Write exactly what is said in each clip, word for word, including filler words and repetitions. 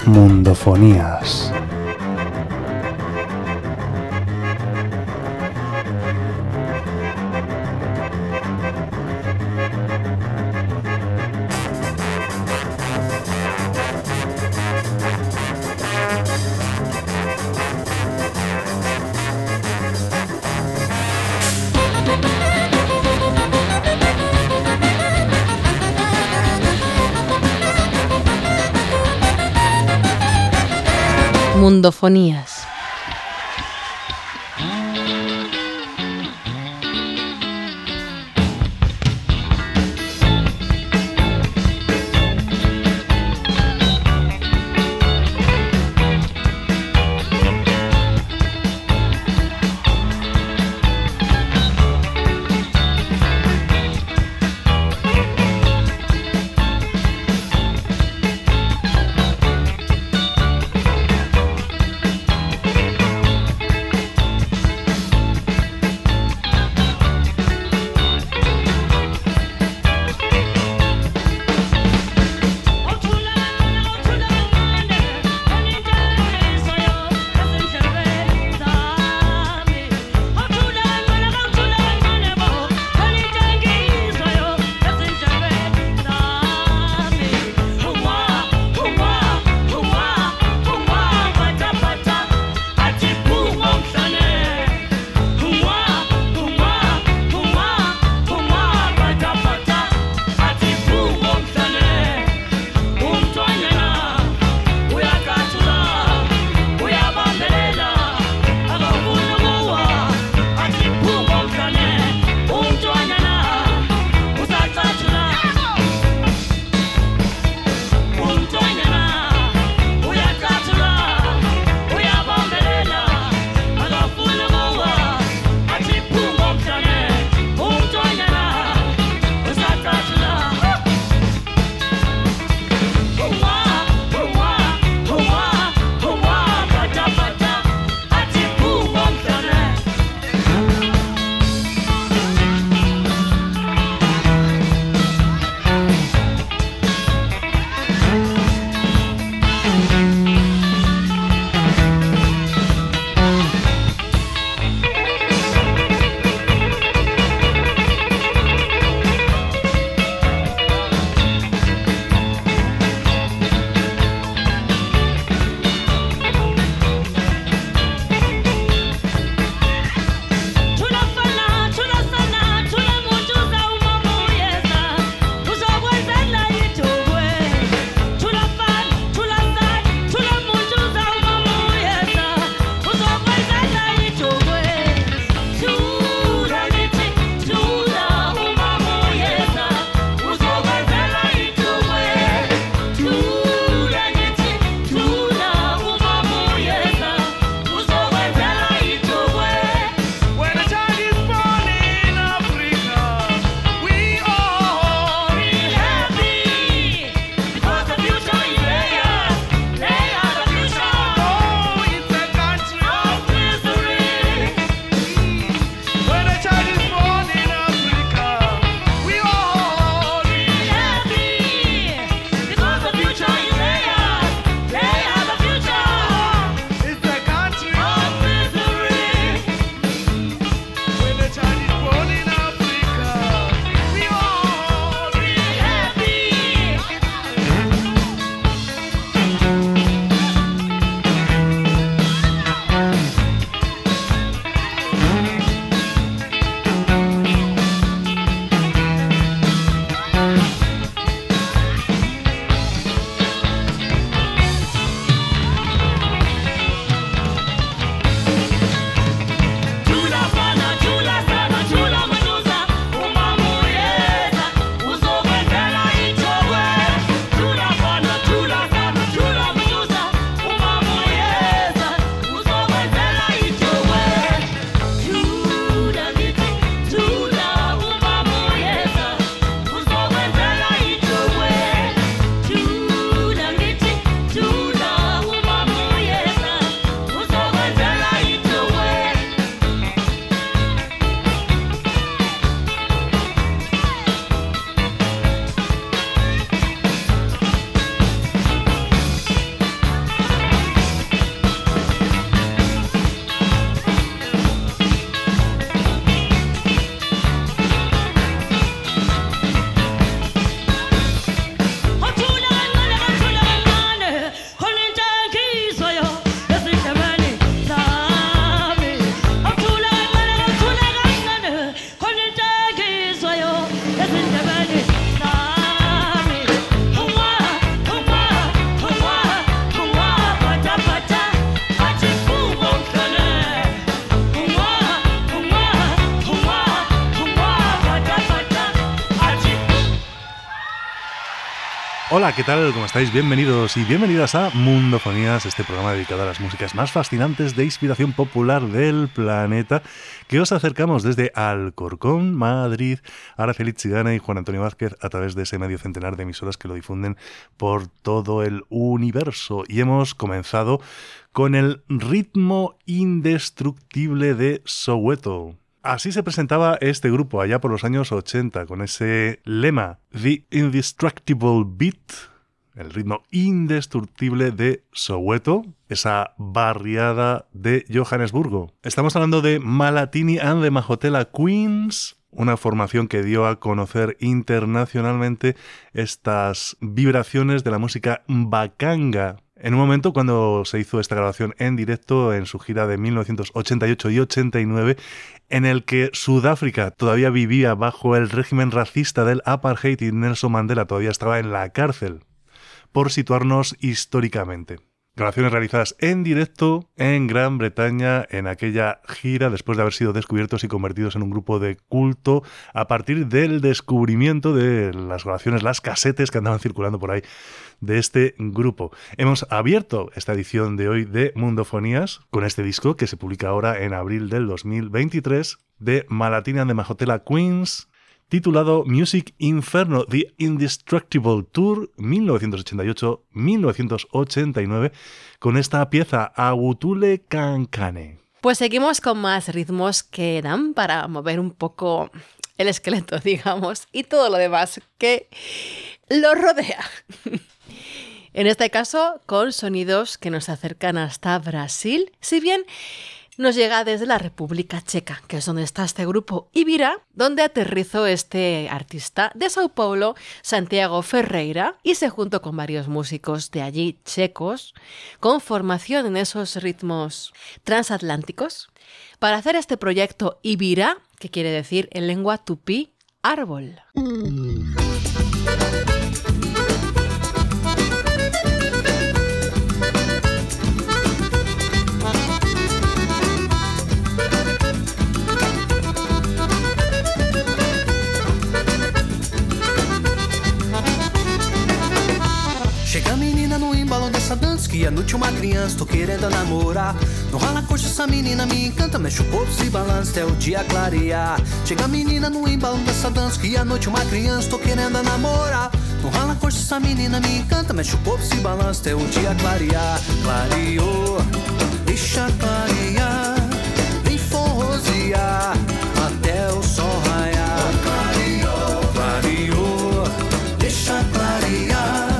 Mundofonías. Mundofonías. Hola, ¿qué tal? ¿Cómo estáis? Bienvenidos y bienvenidas a Mundofonías, este programa dedicado a las músicas más fascinantes de inspiración popular del planeta, que os acercamos desde Alcorcón, Madrid, Araceli Chigana y Juan Antonio Vázquez a través de ese medio centenar de emisoras que lo difunden por todo el universo. Y hemos comenzado con el ritmo indestructible de Soweto. Así se presentaba este grupo allá por los años ochenta, con ese lema, The Indestructible Beat, el ritmo indestructible de Soweto, esa barriada de Johannesburgo. Estamos hablando de Malatini and the Mahotela Queens, una formación que dio a conocer internacionalmente estas vibraciones de la música bakanga. En un momento cuando se hizo esta grabación en directo en su gira de mil novecientos ochenta y ocho y ochenta y nueve, en el que Sudáfrica todavía vivía bajo el régimen racista del apartheid y Nelson Mandela todavía estaba en la cárcel, por situarnos históricamente. Grabaciones realizadas en directo en Gran Bretaña en aquella gira después de haber sido descubiertos y convertidos en un grupo de culto a partir del descubrimiento de las grabaciones, las casetes que andaban circulando por ahí de este grupo. Hemos abierto esta edición de hoy de Mundofonías con este disco que se publica ahora en abril del dos mil veintitrés de Malatini and the Mahotela Queens, titulado Music Inferno, The Indestructible Tour mil novecientos ochenta y ocho a mil novecientos ochenta y nueve, con esta pieza Agutule Kankane. Pues seguimos con más ritmos que dan para mover un poco el esqueleto, digamos, y todo lo demás que lo rodea. En este caso, con sonidos que nos acercan hasta Brasil, si bien nos llega desde la República Checa, que es donde está este grupo Ibira, donde aterrizó este artista de Sao Paulo, Santiago Ferreira, y se juntó con varios músicos de allí checos, con formación en esos ritmos transatlánticos, para hacer este proyecto Ibira, que quiere decir en lengua tupí, árbol. Mm. Chega a menina no embalo dessa dança que a noite uma criança, tô querendo namorar. No rala coxa essa menina me encanta, mexe o corpo, se balança até o dia clarear. Chega a menina no embalo dessa dança que a noite uma criança, tô querendo namorar. No rala coxa essa menina me encanta, mexe o corpo, se balança até o dia clarear. Clareou, deixa clarear, vem forrosear até o sol raiar. Clareou, clareou, deixa clarear,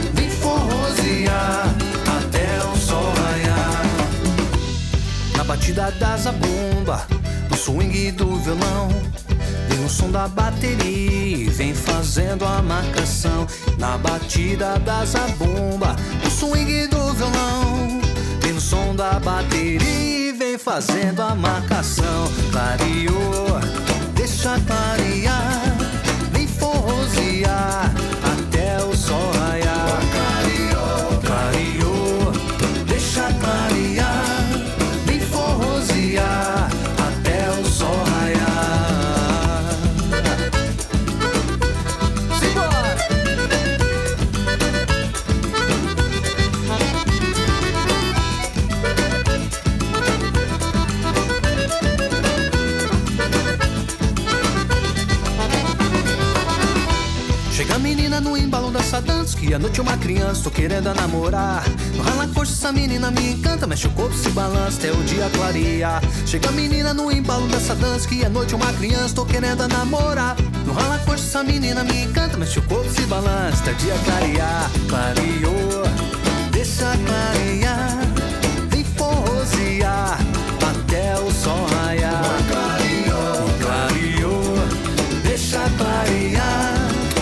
até o sol raiar. Na batida da zabumba, no swing do violão, vem o som da bateria, vem fazendo a marcação. Na batida da zabumba, no swing do violão, vem o som da bateria, vem fazendo a marcação. Clareou, deixa clarear, vem forrosear até o sol raiar. Clareou, deixa clarear, vem forrosear até o sol raiar. Simbora! Chega a menina no embalo dessa dança que a noite uma criança, tô querendo namorar. No rala coxa essa menina me encanta, mexe o corpo, se balança até o dia clarear. Chega a menina no embalo dessa dança que a noite uma criança, tô querendo namorar. No rala coxa essa menina me encanta, mexe o corpo, se balança até o dia clarear. Clareou, deixa clarear, vem forrosear até o sol raiar. Clareou, clareou, deixa clarear,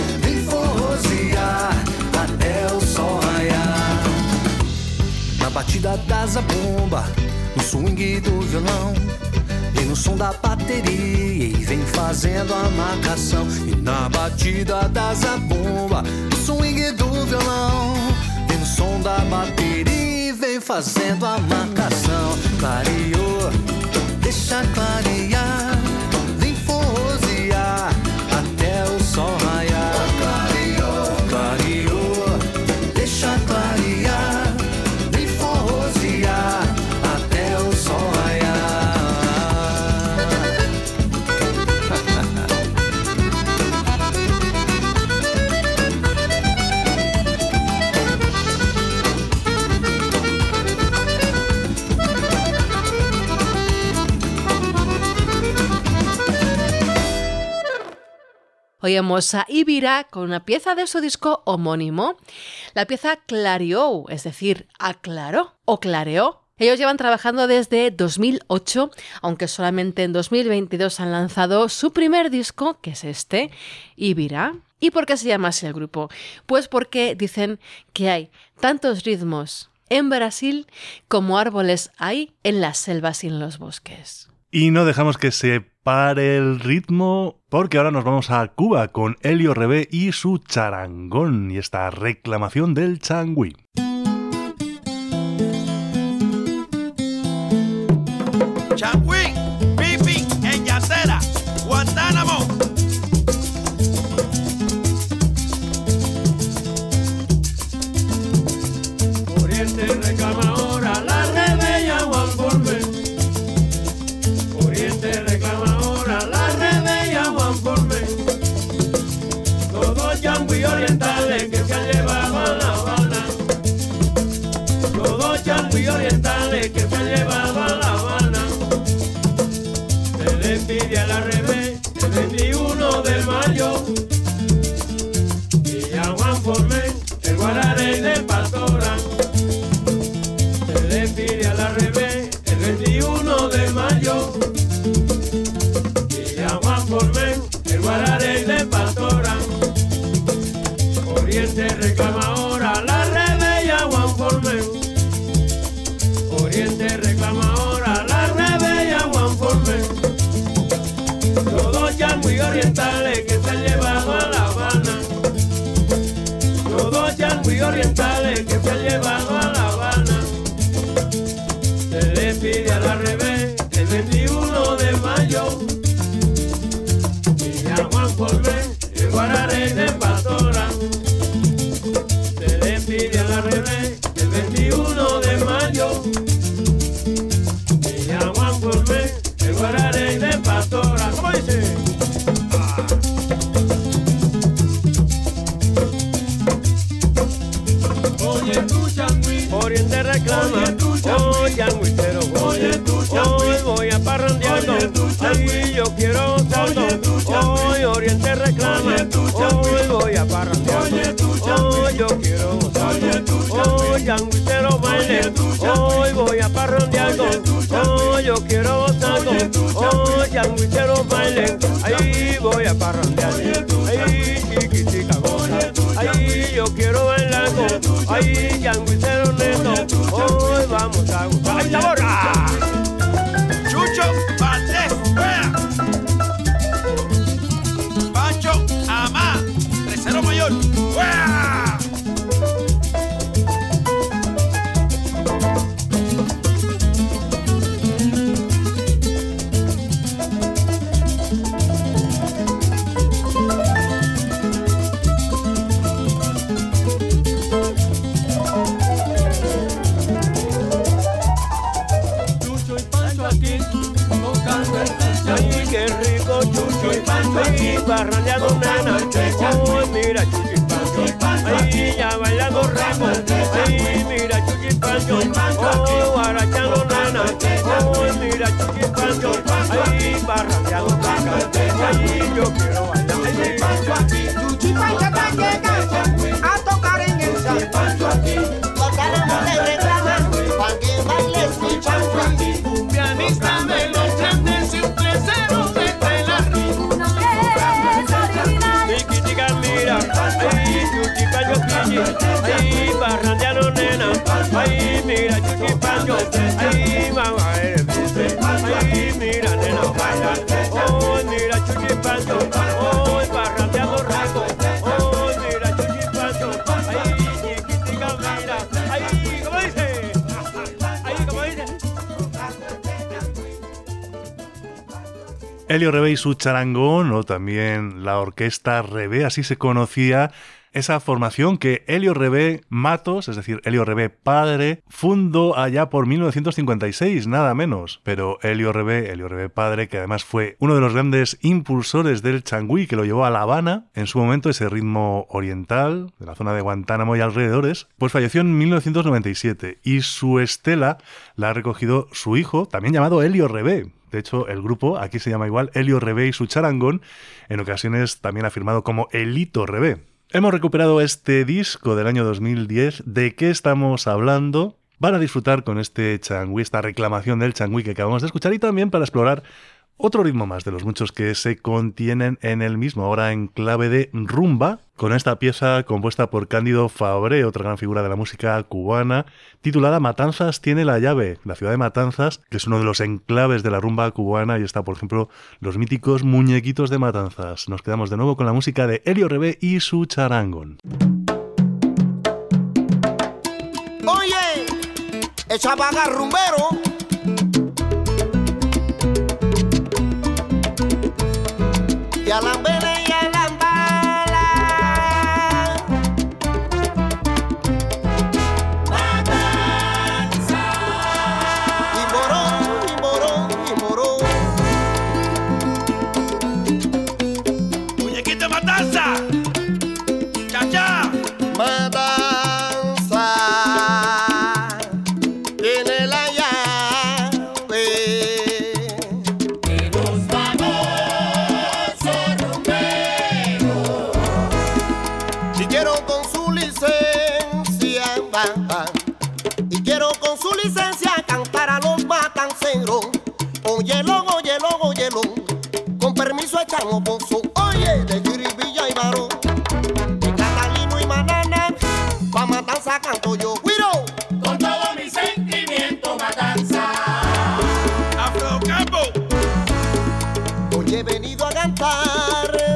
até o sol raiar. Na batida da zabumba, no swing do violão, vem no som da bateria e vem fazendo a marcação. E na batida da zabumba, no swing do violão, vem no som da bateria e vem fazendo a marcação. Clareou, deixa clarear, vem forrosear até o sol raiar. Clareou, clareou, Oímos a Ibira con una pieza de su disco homónimo, la pieza Clariou, es decir, aclaró o clareó. Ellos llevan trabajando desde dos mil ocho, aunque solamente en dos mil veintidós han lanzado su primer disco, que es este, Ibira. ¿Y por qué se llama así el grupo? Pues porque dicen que hay tantos ritmos en Brasil como árboles hay en las selvas y en los bosques. Y no dejamos que se pare el ritmo, porque ahora nos vamos a Cuba con Elio Rebé y su charangón y esta reclamación del changüí. Changüí, pipi, en Yacera, Guantánamo. Oriente reclama ahora la rebella Juan Formen. Oriente reclama ahora la rebella Juan Formen. Todos changüí orientales que se han llevado a La Habana. Todos changüí orientales que se han llevado a La Habana. Se le pide a la rebe el veintiuno de mayo. Y a Juan Formen, el guararey de Pastora. Se le pide a la rebe el veintiuno de mayo. Y a Juan Formen, el guararey de Pastora. Oriente reclama ahora la rebella Juan Formen. Oriente reclama ahora la rebella Juan Formen. Todos changüí orientales que se han llevado a La Habana. Todos changüí orientales que se han llevado a La Habana. Se le pide a la rebe el veintiuno de mayo. Y a Juan Formen, el guararey de Pastora. Se le pide a la rebe el veintiuno de mayo. Y a Juan Formen, el guararey de Pastora. ¿Cómo dice? Ah. Oye tu changüí, Oriente reclama. Oye tu changüí, changüitero. Oye tu changüí, hoy voy a parrandeando. Ay, yo quiero gozando. Hoy Oriente reclama. Hoy voy a parrandeando. Oye tu changüí, hoy yo quiero gozando. Hoy changüitero baile. Hoy voy a parrandeando. Hoy yo quiero gozando. Hoy changüitero baile. Ahí voy a parrandear. Ahí chiquitica goza. Ahí yo quiero bailar. Ahí changuicero neto, hoy vamos a gozar. ¡Ay, la borra! Chucho Valdés, fuera. Pancho Amá, tercero mayor, fuera. Ay, qué rico Chucho y Pancho, ay, parrandeando nena, ay, mira Chucho y Pancho, ay, ya bailando rico, ay, mira Chucho y Pancho, oh, guarachando nena, ay, mira Chucho y Pancho, ay, parrandeando nena, ay, yo quiero bailar, ay, Pancho aquí, Chucho y Pancho están llegando a tocar en el San Pancho aquí, tocaron de reclama, pa' que bailes mi Pancho aquí, cumbianista me lo grandes y un tercero de pelar. Chiquitica mira, ay, Chuchi Pancho Quilli, ay, parrandeando nena, ay, mira Chuchi Pancho, ay, mamá eres dice, ay, mira nena baila, oh, mira Chuchi Pancho, oh, parrandeando rico, oh, mira Chuchi Pancho, ay, chiquitica mira, ay, ¿cómo dice? Ay, ¿cómo dice? Elio Rebé y su charangón, o también la orquesta Rebé, así se conocía esa formación que Elio Rebé Matos, es decir, Elio Rebé padre, fundó allá por mil novecientos cincuenta y seis, nada menos. Pero Elio Rebé, Elio Rebé padre, que además fue uno de los grandes impulsores del changüí, que lo llevó a La Habana, en su momento ese ritmo oriental, de la zona de Guantánamo y alrededores, pues falleció en mil novecientos noventa y siete y su estela la ha recogido su hijo, también llamado Elio Rebé, De hecho, el grupo aquí se llama igual Elio Rebé y su charangón, en ocasiones también afirmado como Elito Rebé. Hemos recuperado este disco del año dos mil diez. ¿De qué estamos hablando? Para disfrutar con este changüí, esta reclamación del changüí que acabamos de escuchar, y también para explorar otro ritmo más de los muchos que se contienen en el mismo, ahora en clave de rumba, con esta pieza compuesta por Cándido Fabré, otra gran figura de la música cubana, titulada Matanzas tiene la llave. La ciudad de Matanzas, que es uno de los enclaves de la rumba cubana, y está, por ejemplo, los míticos muñequitos de Matanzas. Nos quedamos de nuevo con la música de Elio Rebé y su charangón. Oye, echa vaga rumbero. Y a la vela y a la bala. Matanza. Y morón, y morón, y morón. Muñequito de Matanza. Cha cha. Matanza tiene la llave. De los famosos rumberos. Si quiero con su licencia, va, va. Y quiero con su licencia cantar a los matanceros. Óyelo, óyelo, óyelo. Con permiso echamos pozo. Oye, de Jiribilla y Barón. De Catalino y Manana. Pa' Matanza canto yo. ¡Guiro! Con todo mi sentimiento, Matanza. Afro Campo. Hoy he venido a cantarte,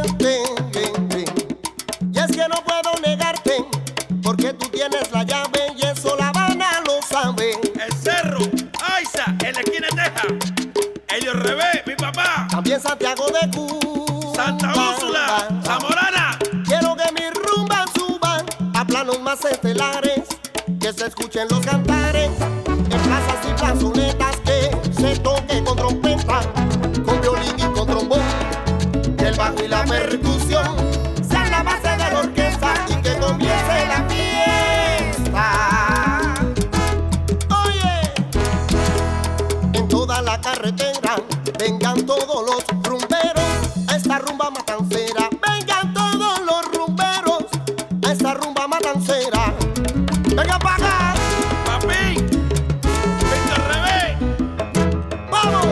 y es que no puedo negarte, porque tú tienes la llave y eso La Habana lo sabe. El Cerro. Aiza. En la esquina de Teja. Elio Rebé, mi papá. También Santiago de Cuba. Santa Úrsula. Zamorana. Quiero que mis rumbas suban a planos más estelares, que se escuchen los cantares en plazas y plazonetas, que se toque con trompeta, con violín y con trombón, que el bajo y la percusión sean la base de la orquesta y que comience la fiesta. Oye, en toda la carretera vengan todos los rumberos a esta rumba matancera. Vengan todos los rumberos a esta rumba matancera. Venga para acá. Papi. Víctor Rebé. ¡Vamos!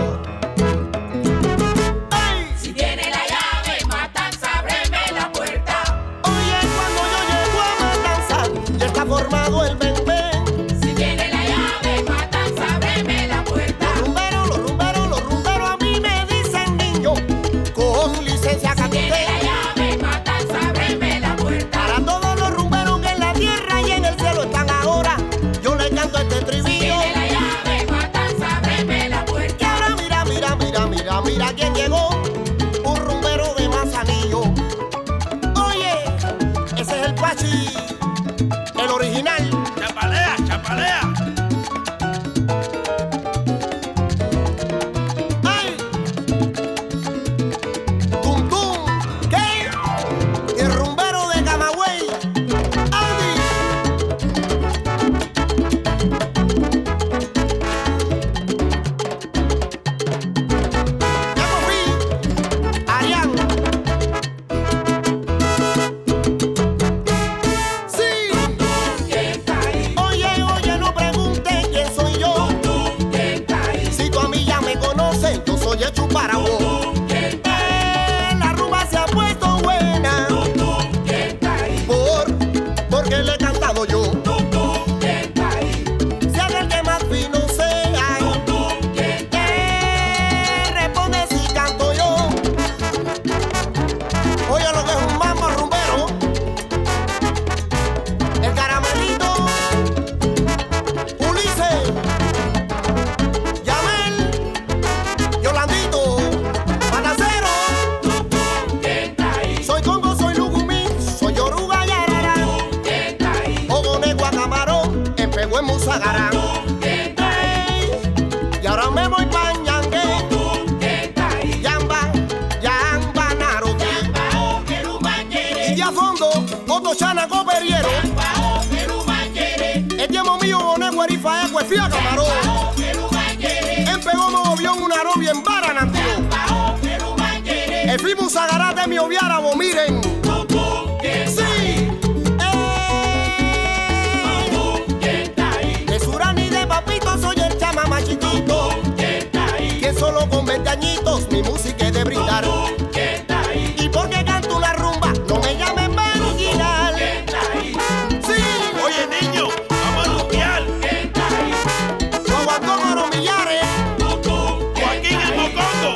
¡Ey! Si tiene la llave, Matanza, ábreme la puerta. Oye, cuando yo llego a Matanza ya está formado el ven-ven. Si tiene la llave, Matanza, ábreme la puerta. Los rumberos, los rumberos, los rumberos a mí me dicen niño, con licencia Si tiene canté. la llave, Matanza, ábreme la puerta. Para todos los rumberos que en la tierra y en el cielo están ahora, yo le canto este Si estribillo. tiene la llave, Matanza, ábreme la Y puerta. ahora mira, mira, mira, mira, mira quién llegó, un rumbero de Manzanillo. Oye, ese es el Pachi, el original. Chapalea, chapalea. ¡Ay! ¡Tum, tum! ¿Qué? Y el rumbero de Camagüey, Andy. Ya confí, Arián. Sí. ¿Quién está ahí? Oye, oye, no preguntes quién soy yo. ¿Quién está ahí? Si tú a mí ya me conoces, yo soy el Chuparabó. ¿Quién está ahí? Eh, la rumba se ha puesto buena ¿Quién está ahí? por, porque le he cantado yo. ¿Quién está ahí? Sea el que más fino sea, ¿Quién está ahí? eh, responde si canto yo. Oye lo que es un mambo rumbero, el caramelito, Ulises, Yamel, Yolandito, Panacero. ¿Quién está ahí? Soy Congo, soy Lugumí, soy Yoruba y Arara, ¿Quién está ahí? Ogonegua, Camarón, en Pegú, en Musagará. ¿Quién está ahí? Y ahora me voy pa' Ñangue, ¿Quién está ahí? Yamba, Yamba, Naruto. Bao, Perú, Manguere. Y de a fondo, Otto Chana, Coperiero. Bao, Perú, Manguere. El tiempo mío, Ogonegua, Erifa, Ecuefía, Camarón. Bao, Perú, Manguere. En pegó mogollón una novia en Baranantio. El fimu sagarate mi oviara, bo miren. Sí. Eh. De Surani de papito soy el chama más chiquito. Que solo con veinte añitos mi música es de brindar. Y porque canto la rumba, no me llamen marginal. Sí. Oye, niño, vamos a rumbear. Lo aguantó con los millares. Joaquín el Mocongo.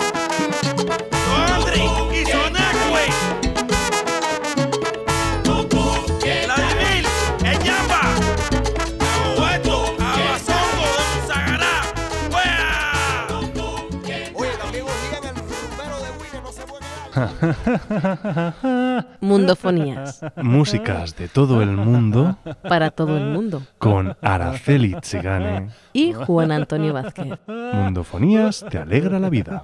Andri y Sonacue. Vladimir, el Yamba. Abueto, Abasongo, de Sagará. ¡Fuera! Oye, también olían el rumbero de Winnie, no se puede quedar. Mundofonías. Músicas de todo el mundo Para todo el mundo. con Araceli Tsigane. Y Juan Antonio Vázquez. Mundofonías te alegra la vida.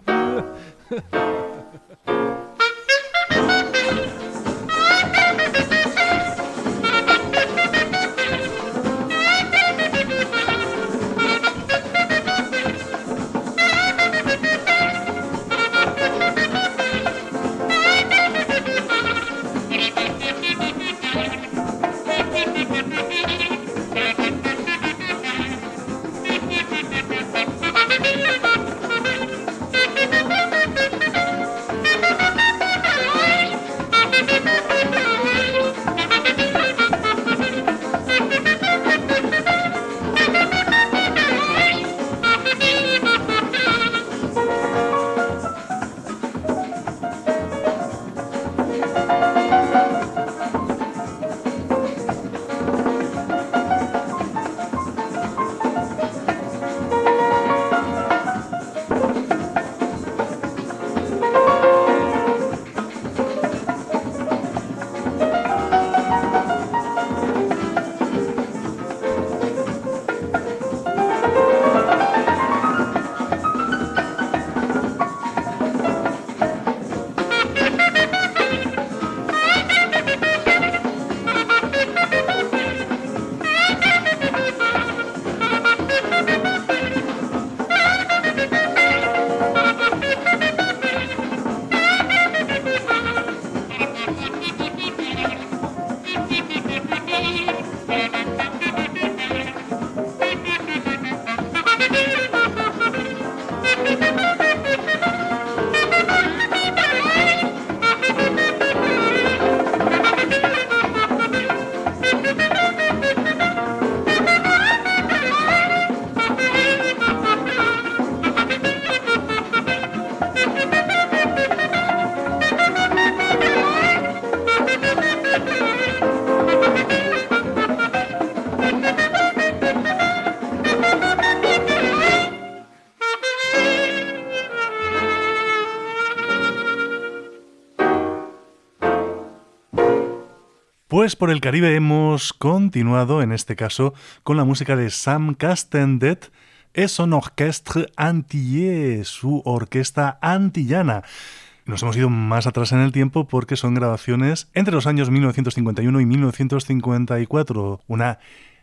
Pues por el Caribe hemos continuado, en este caso, con la música de Sam Castandet et son orchestre antillais, su orquesta antillana. Nos hemos ido más atrás en el tiempo porque son grabaciones entre los años mil novecientos cincuenta y uno y mil novecientos cincuenta y cuatro. Una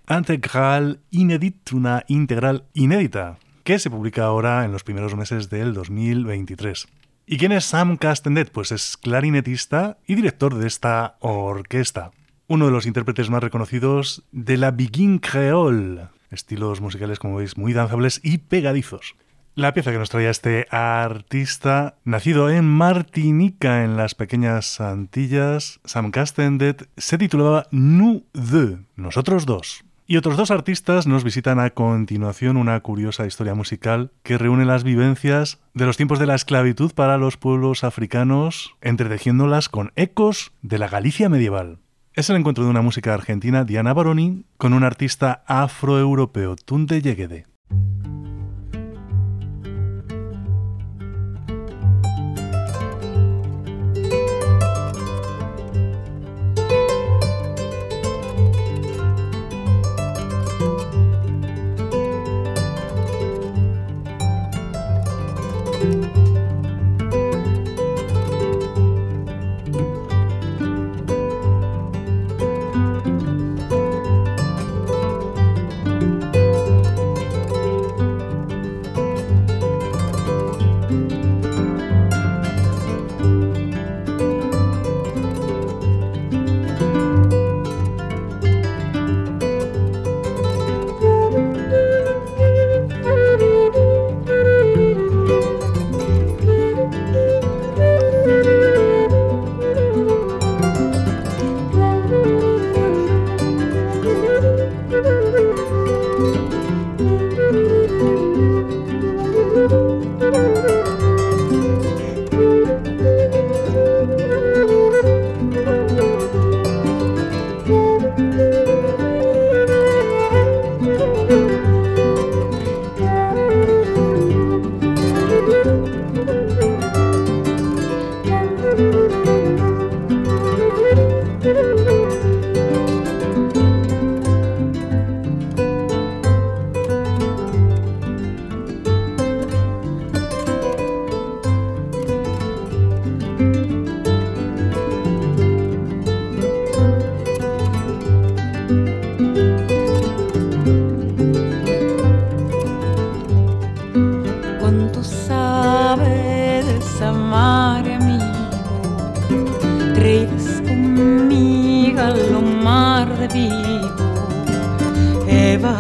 integral inédita, una integral inédita, que se publica ahora en los primeros meses del dos mil veintitrés. ¿Y quién es Sam Castandet? Pues es clarinetista y director de esta orquesta. Uno de los intérpretes más reconocidos de la Begin Creole. Estilos musicales, como veis, muy danzables y pegadizos. La pieza que nos traía este artista, nacido en Martinica, en las pequeñas Antillas, Sam Castandet, se titulaba Nous deux, nosotros dos. Y otros dos artistas nos visitan a continuación, una curiosa historia musical que reúne las vivencias de los tiempos de la esclavitud para los pueblos africanos, entretejiéndolas con ecos de la Galicia medieval. Es el encuentro de una música argentina, Diana Baroni, con un artista afroeuropeo, Tunde Yegede.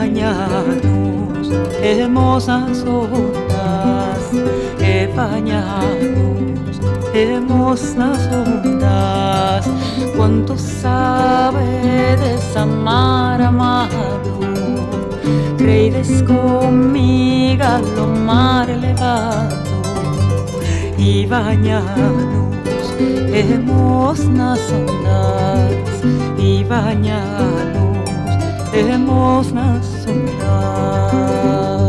bañanos, hermosas ondas, y bañanos, hermosas ondas. Cuánto sabe desamar amado, crees conmigo a lo mar elevado, y bañanos, hermosas ondas, y bañanos, hermosas ondas.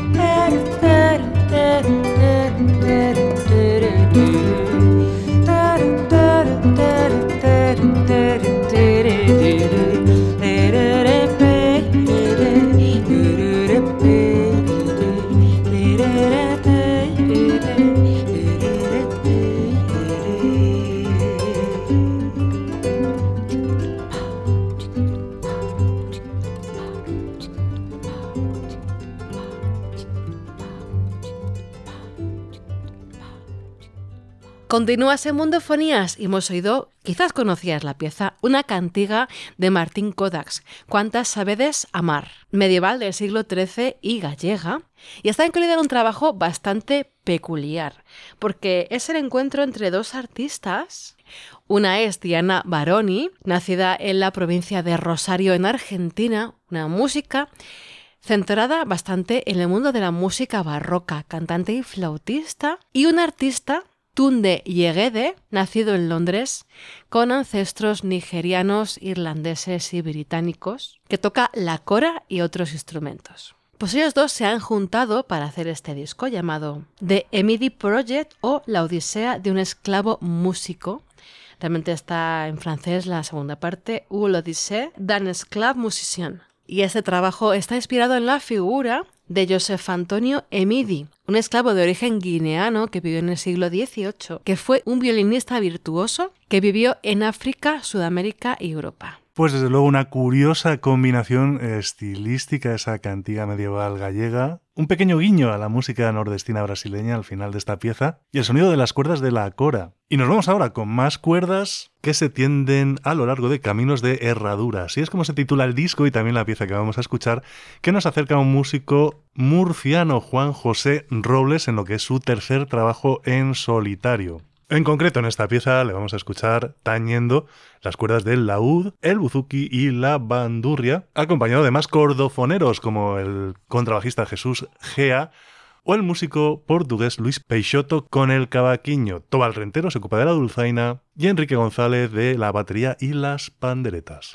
Continúas en Mundofonías y hemos oído, quizás conocías la pieza, una cantiga de Martín Codax, Cuántas sabedes amar, medieval del siglo trece y gallega, y está incluida en un trabajo bastante peculiar, porque es el encuentro entre dos artistas. Una es Diana Baroni, nacida en la provincia de Rosario, en Argentina, una música centrada bastante en el mundo de la música barroca, cantante y flautista, y un artista, Tunde Yegede, nacido en Londres, con ancestros nigerianos, irlandeses y británicos, que toca la cora y otros instrumentos. Pues ellos dos se han juntado para hacer este disco llamado The Emidi Project o La Odisea de un esclavo músico. Realmente está en francés la segunda parte, ou l'Odyssée d'un esclave musicien. Y este trabajo está inspirado en la figura de Joseph Antonio Emidi, un esclavo de origen guineano que vivió en el siglo dieciocho, que fue un violinista virtuoso que vivió en África, Sudamérica y Europa. Pues desde luego una curiosa combinación estilística, esa cantiga medieval gallega, un pequeño guiño a la música nordestina brasileña al final de esta pieza y el sonido de las cuerdas de la cora. Y nos vamos ahora con más cuerdas que se tienden a lo largo de caminos de herradura. Así es como se titula el disco y también la pieza que vamos a escuchar, que nos acerca a un músico murciano, Juan José Robles, en lo que es su tercer trabajo en solitario. En concreto, en esta pieza le vamos a escuchar tañendo las cuerdas del laúd, el buzuki y la bandurria, acompañado de más cordofoneros como el contrabajista Jesús Gea o el músico portugués Luis Peixoto con el cavaquinho. Tobal Rentero se ocupa de la dulzaina y Enrique González de la batería y las panderetas.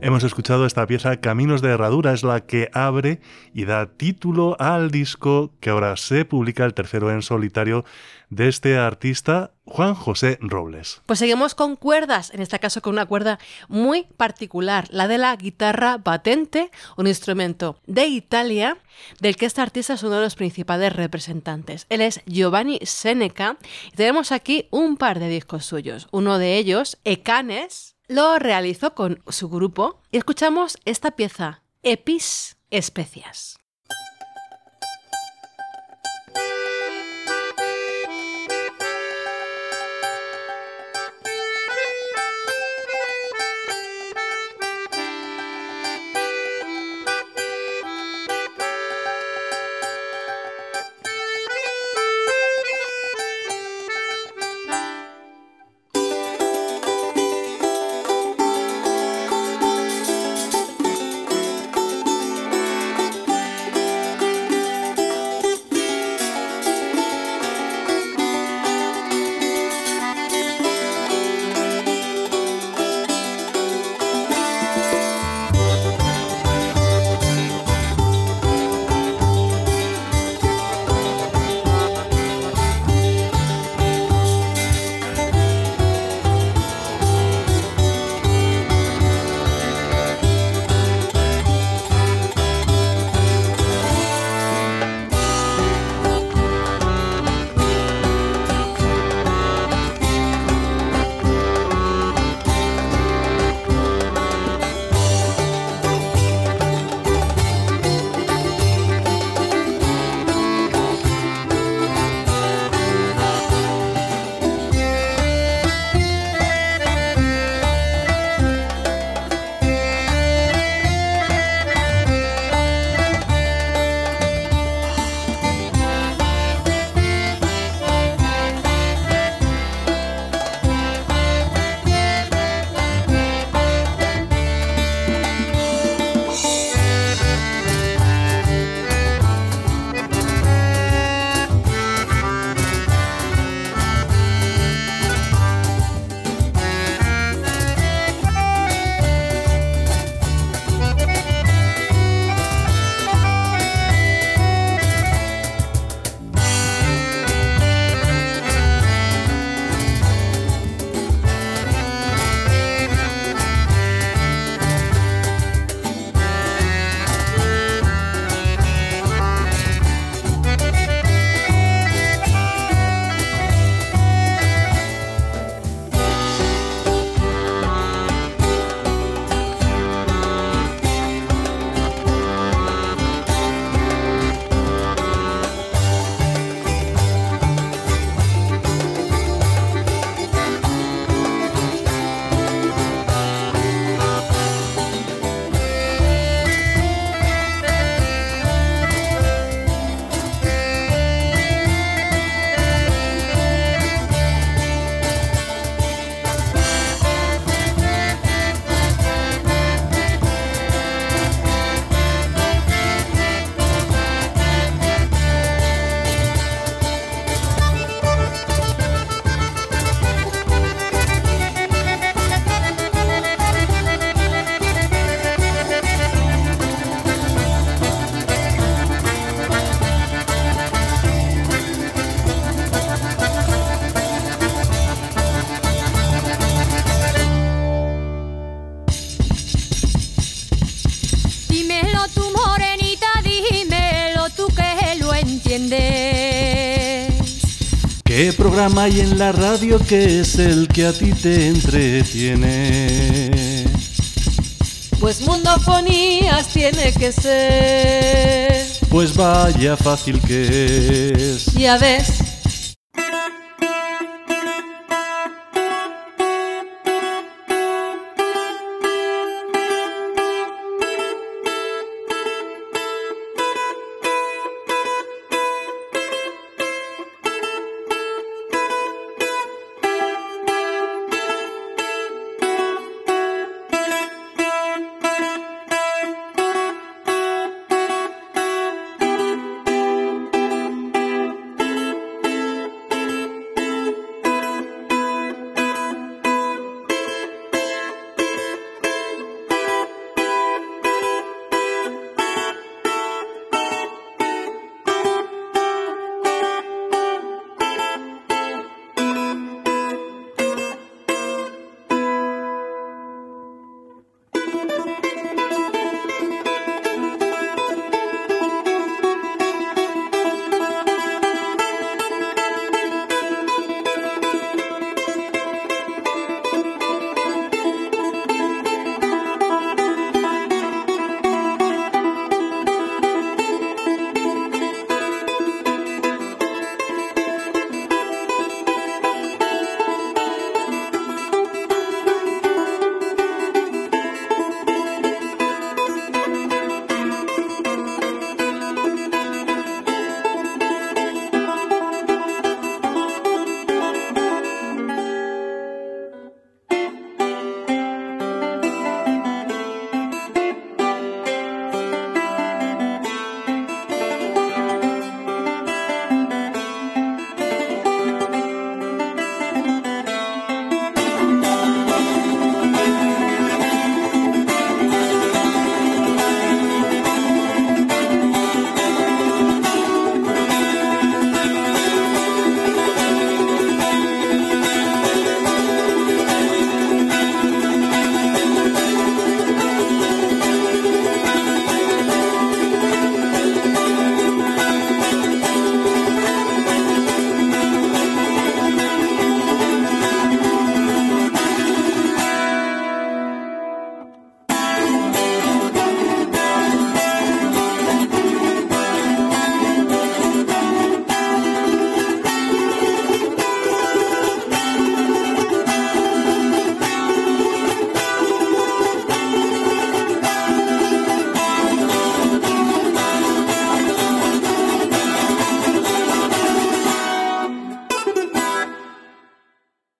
Hemos escuchado esta pieza Caminos de Herradura, es la que abre y da título al disco que ahora se publica, el tercero en solitario de este artista, Juan José Robles. Pues seguimos con cuerdas, en este caso con una cuerda muy particular, la de la guitarra batente, un instrumento de Italia, del que este artista es uno de los principales representantes. Él es Giovanni Seneca y tenemos aquí un par de discos suyos. Uno de ellos, Ecanes, lo realizó con su grupo y escuchamos esta pieza, Epis Especias. ¿Qué programa hay en la radio que es el que a ti te entretiene? Pues Mundofonías tiene que ser. Pues vaya fácil que es. Ya ves.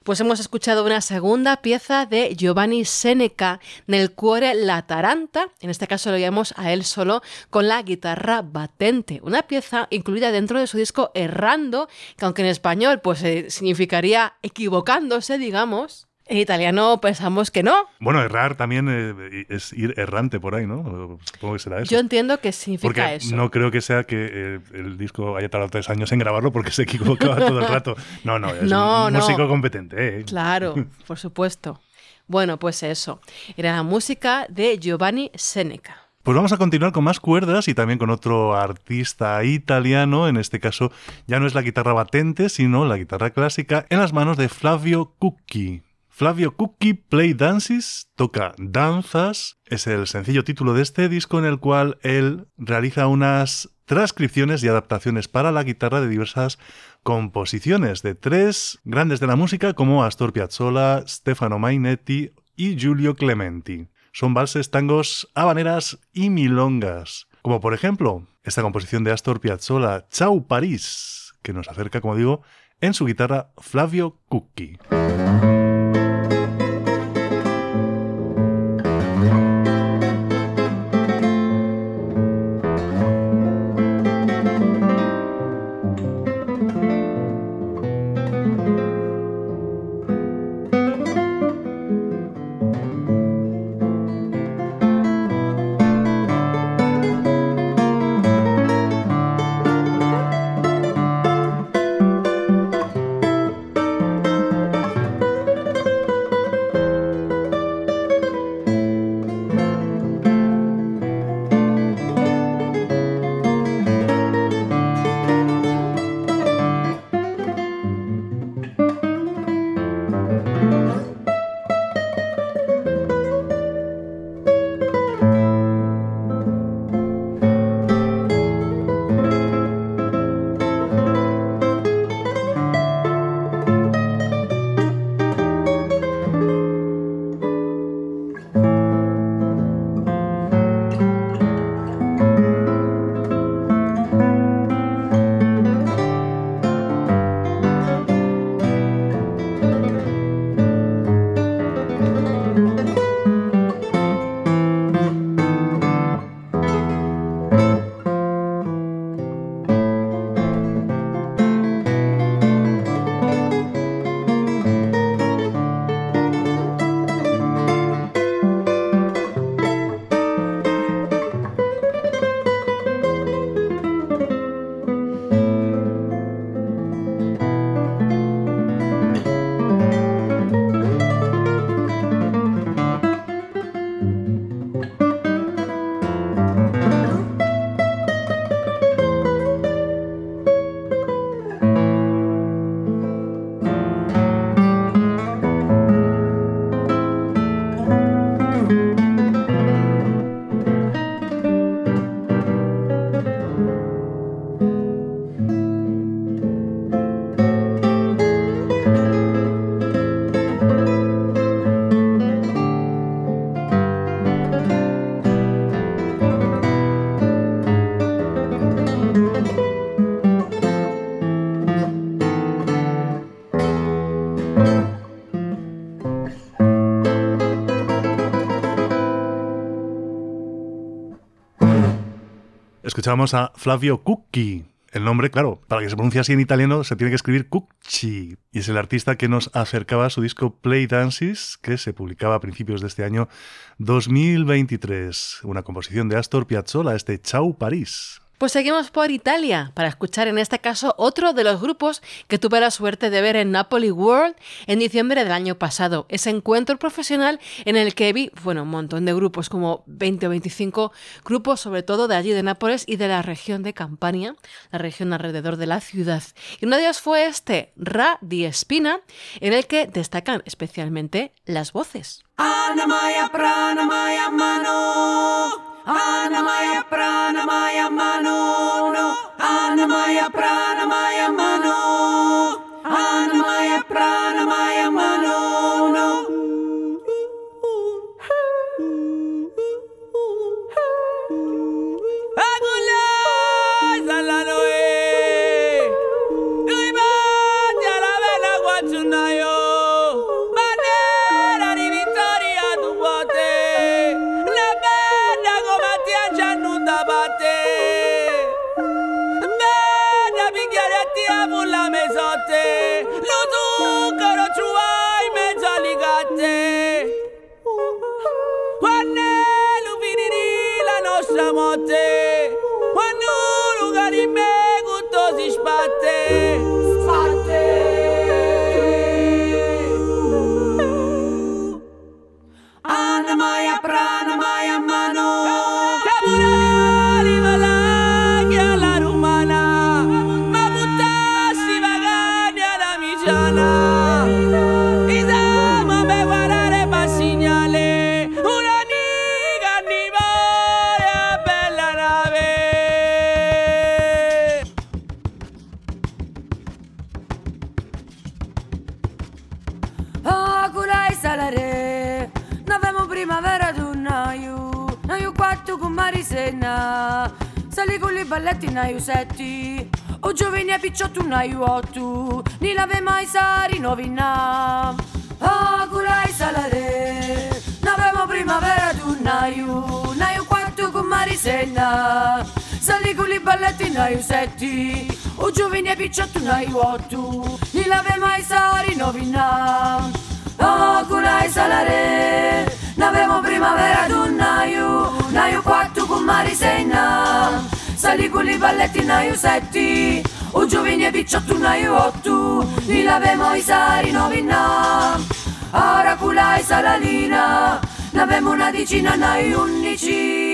Pues hemos escuchado una segunda pieza de Giovanni Seneca, Nel cuore la taranta. En este caso lo llamamos a él solo con la guitarra batente. Una pieza incluida dentro de su disco Errando, que aunque en español pues eh, significaría equivocándose, digamos, en italiano pensamos que no. Bueno, errar también eh, es ir errante por ahí, ¿no? Supongo que será eso. Yo entiendo que significa porque eso. No creo que sea que eh, el disco haya tardado tres años en grabarlo porque se equivocaba todo el rato. No, no, es no, un no. músico competente. ¿eh? Claro, por supuesto. Bueno, pues eso. Era la música de Giovanni Seneca. Pues vamos a continuar con más cuerdas y también con otro artista italiano. En este caso ya no es la guitarra batente, sino la guitarra clásica en las manos de Flavio Cucchi. Flavio Cucchi Play Dances, toca danzas, es el sencillo título de este disco en el cual él realiza unas transcripciones y adaptaciones para la guitarra de diversas composiciones de tres grandes de la música como Astor Piazzolla, Stefano Mainetti y Giulio Clementi. Son valses, tangos, habaneras y milongas, como por ejemplo esta composición de Astor Piazzolla, Ciao París, que nos acerca, como digo, en su guitarra Flavio Cucchi. Escuchamos a Flavio Cucchi. El nombre, claro, para que se pronuncie así en italiano se tiene que escribir Cucchi. Y es el artista que nos acercaba a su disco Play Dances, que se publicaba a principios de este año dos mil veintitrés. Una composición de Astor Piazzolla, este Ciao París. Pues seguimos por Italia para escuchar en este caso otro de los grupos que tuve la suerte de ver en Napoli World en diciembre del año pasado. Ese encuentro profesional en el que vi, bueno, un montón de grupos, como veinte o veinticinco grupos, sobre todo de allí de Nápoles y de la región de Campania, la región alrededor de la ciudad. Y uno de ellos fue este, Ra di Spina, en el que destacan especialmente las voces. Ana Maya Prana Maya Mano Ana Maya Prana Maya Mano no Ana Maya Prana Maya Mano Ana Maya Prana Maya Mano no Agulay Salanoe Nuiba Yala Vela Guachunayo zote, lo zucchero ciuai mezzo ligate. Quando l'uvidiri la nostra morte, quando l'ugari me gutto si spatte, spatte. Anna Maya Prana Maya Mano, Camura Riva Laglia la Rumana, ma buttassi vagani alla Migiana, Isama me guardare passignale, una niga animale a bella nave. Oh, culai salare, n'avemo primavera d'unnaio, naio quattro con Marisena, sali con i balletti naio setti, o giovani e picciotto naio otto, ni lave mai sari novina. Oh, culai salare, n'avemo primavera d'unnaio, naio quattro con Marisena, sali con i balletti naio setti, o giovani e picciotto naio otto, ni lave mai sari novina. Oh, culai salare, n'avemo primavera d'unnaio, naio quattro con Marisena, sali con i balletti naio setti, o giovani e picciotto naio otto, li lavemo i sari novina. Ora culai salalina, n'avemo una decina naio undici.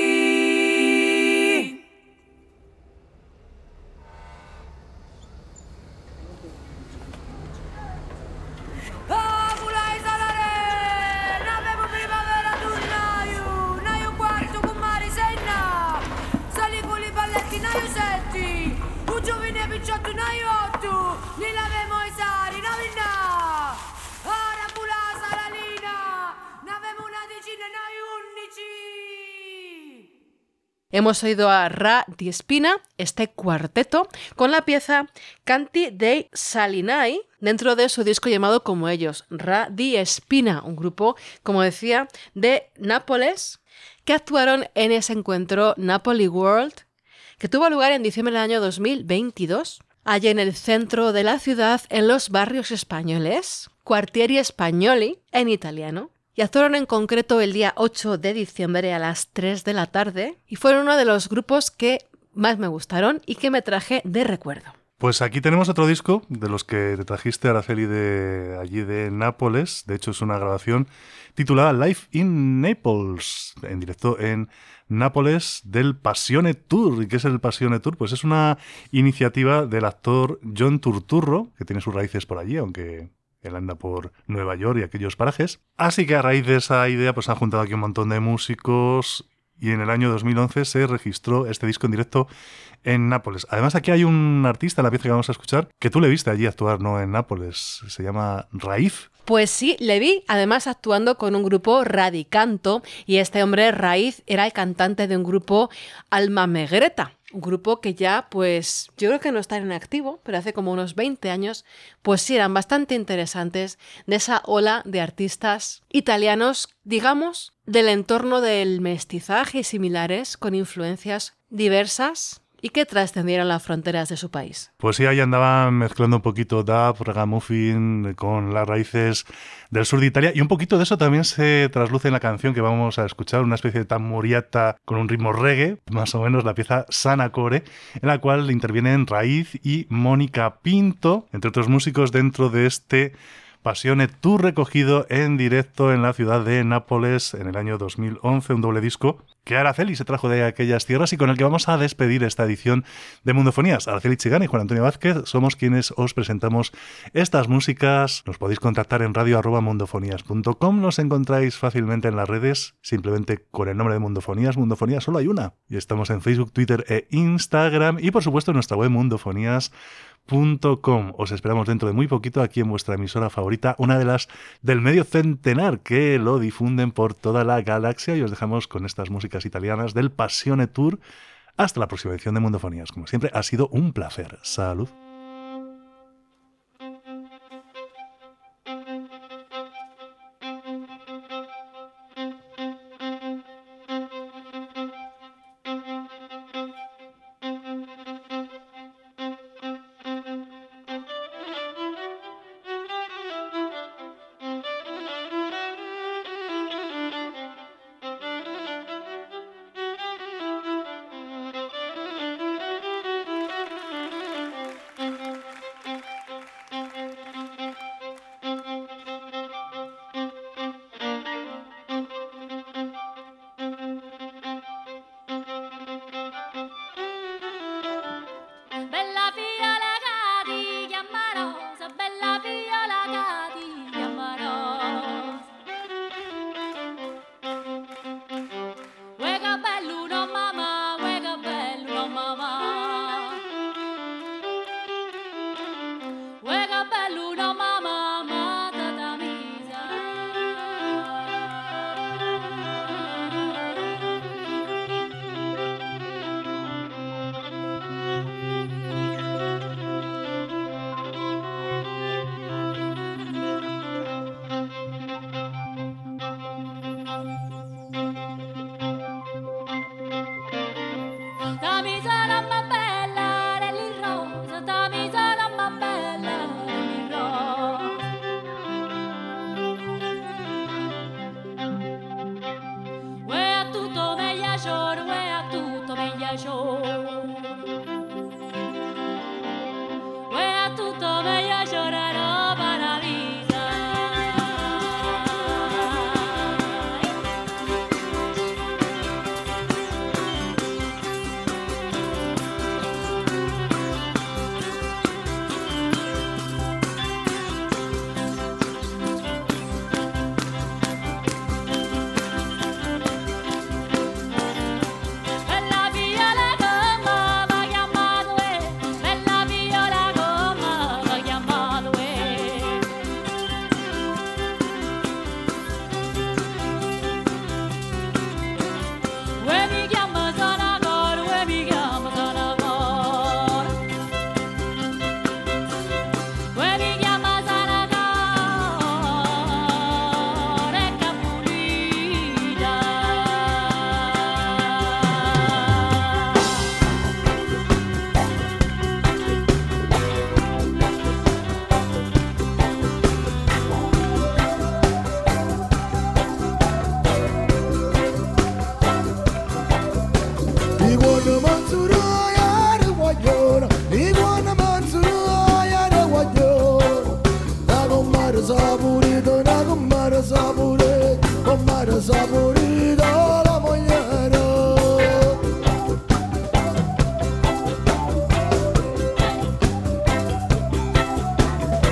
Hemos oído a Ra di Spina, este cuarteto, con la pieza Canti dei Salinai, dentro de su disco llamado como ellos, Ra di Spina, un grupo, como decía, de Nápoles, que actuaron en ese encuentro Napoli World, que tuvo lugar en diciembre del año dos mil veintidós, allí en el centro de la ciudad, en los barrios españoles, Quartieri Spagnoli, en italiano. Y actuaron en concreto el día ocho de diciembre a las tres de la tarde y fueron uno de los grupos que más me gustaron y que me traje de recuerdo. Pues aquí tenemos otro disco de los que te trajiste, Araceli, de allí de Nápoles. De hecho, es una grabación titulada Live in Naples, en directo en Nápoles, del Passione Tour. ¿Y qué es el Passione Tour? Pues es una iniciativa del actor John Turturro, que tiene sus raíces por allí, aunque él anda por Nueva York y aquellos parajes. Así que a raíz de esa idea pues han juntado aquí un montón de músicos y en el año dos mil once se registró este disco en directo en Nápoles. Además aquí hay un artista, la pieza que vamos a escuchar, que tú le viste allí actuar, ¿no? En Nápoles. Se llama Raif. Pues sí, le vi, además actuando con un grupo Radicanto, y este hombre, Raif, era el cantante de un grupo Alma Megreta. Un grupo que ya, pues, yo creo que no está en activo, pero hace como unos veinte años, pues sí eran bastante interesantes de esa ola de artistas italianos, digamos, del entorno del mestizaje y similares, con influencias diversas y que trascendieron las fronteras de su país. Pues sí, ahí andaban mezclando un poquito dub, ragamuffin con las raíces del sur de Italia, y un poquito de eso también se trasluce en la canción que vamos a escuchar, una especie de tamburiata con un ritmo reggae, más o menos la pieza Sana Core, en la cual intervienen Raíz y Mónica Pinto, entre otros músicos dentro de este Passione Tour recogido en directo en la ciudad de Nápoles en el año dos mil once, un doble disco que Araceli se trajo de aquellas tierras y con el que vamos a despedir esta edición de Mundofonías. Araceli Chigana y Juan Antonio Vázquez somos quienes os presentamos estas músicas. Nos podéis contactar en radio arroba mundofonías punto com, nos encontráis fácilmente en las redes, simplemente con el nombre de Mundofonías. Mundofonías solo hay una, y estamos en Facebook, Twitter e Instagram, y por supuesto en nuestra web mundofonías punto com. Os esperamos dentro de muy poquito aquí en vuestra emisora favorita, una de las del medio centenar que lo difunden por toda la galaxia, y os dejamos con estas músicas italianas del Passione Tour. Hasta la próxima edición de Mundofonías. Como siempre, ha sido un placer. Salud.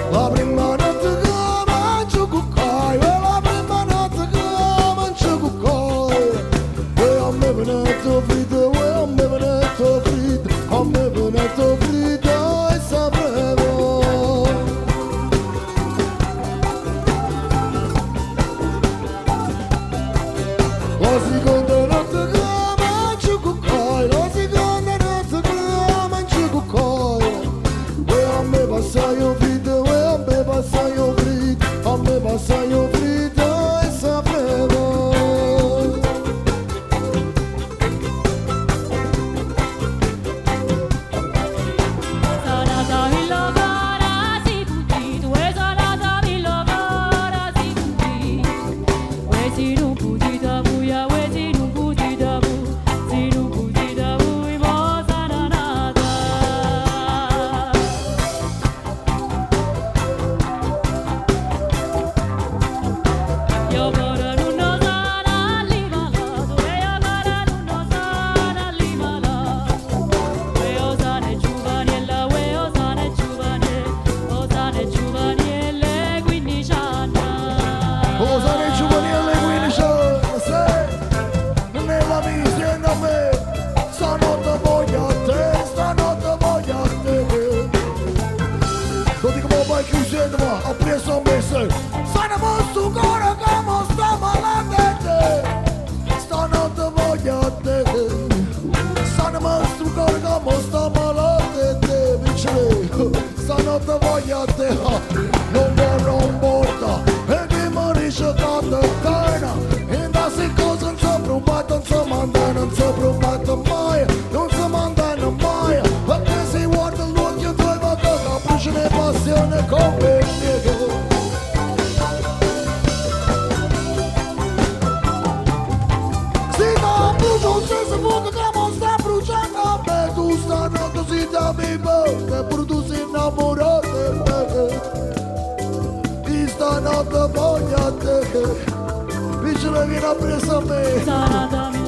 La prima notte che mangio cuccai, la prima notte che mangio cuccai. E a me venetto fritto, e a me venetto fritto, a me venetto fritto e sapevo. La seconda notte che mangio cuccai, la seconda notte che mangio cuccai. E a me passai un fritto, e a me passai un fritto, a me passai un fritto e sapevo. Ho preso un mese, saremo su cuore come stiamo alla tete. Stanotte voglio a te, saremo su cuore come stiamo alla tete. Vicino, stanotte voglio a te, non vorrò un porta e che morisce quando torna. E da se cosa non si provato, non si manda, non si provato mai, non si mandano mai. Perché si guarda l'occhio tuo ma cosa brucia passione con me. Stanotte si da vivo, e pur tu sei innamorato di me. Stanotte voglio a te, vicino vieni a presa a me.